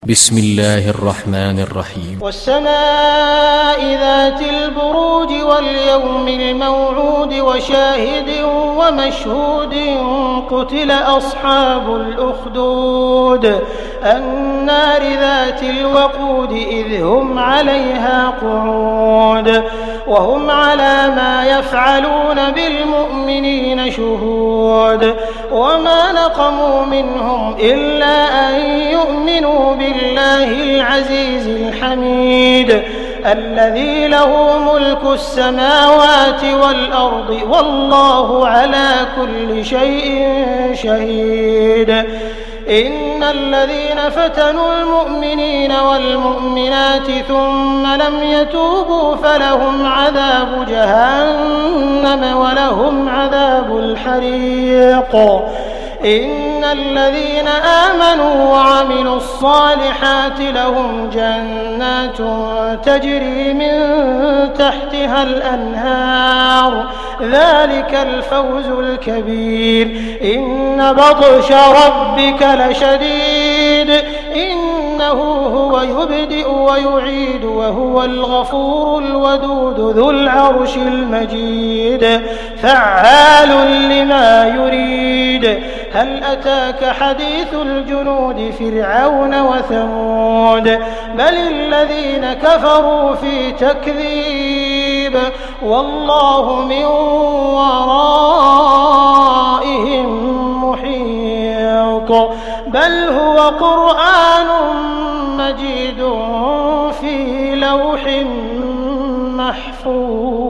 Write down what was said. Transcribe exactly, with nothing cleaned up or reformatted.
بسم الله الرحمن الرحيم والسماء ذات البروج واليوم الموعود وشاهد ومشهود قتل أصحاب الأخدود النار ذات الوقود إذ هم عليها قعود وهم على ما يفعلون بالمؤمنين شهود وما نقموا منهم إلا أن يؤمنوا بالله العزيز الحميد الذي له ملك السماوات والأرض والله على كل شيء شهيد إن الذين فتنوا المؤمنين والمؤمنات ثم لم يتوبوا فلهم عذاب جهنم ولهم عذاب الحريق إن الذين آمنوا وعملوا الصالحات لهم جنات تجري من تحتها الأنهار ذلك الفوز الكبير إن بطش ربك لشديد إنه هو يبدئ ويعيد وهو الغفور الودود ذو العرش المجيد فعال لما يريد هل أتاك حديث الجنود فرعون وثمود بل الذين كفروا في تكذيب والله من ورائهم محيط بل هو قرآن مجيد في لوح محفوظ.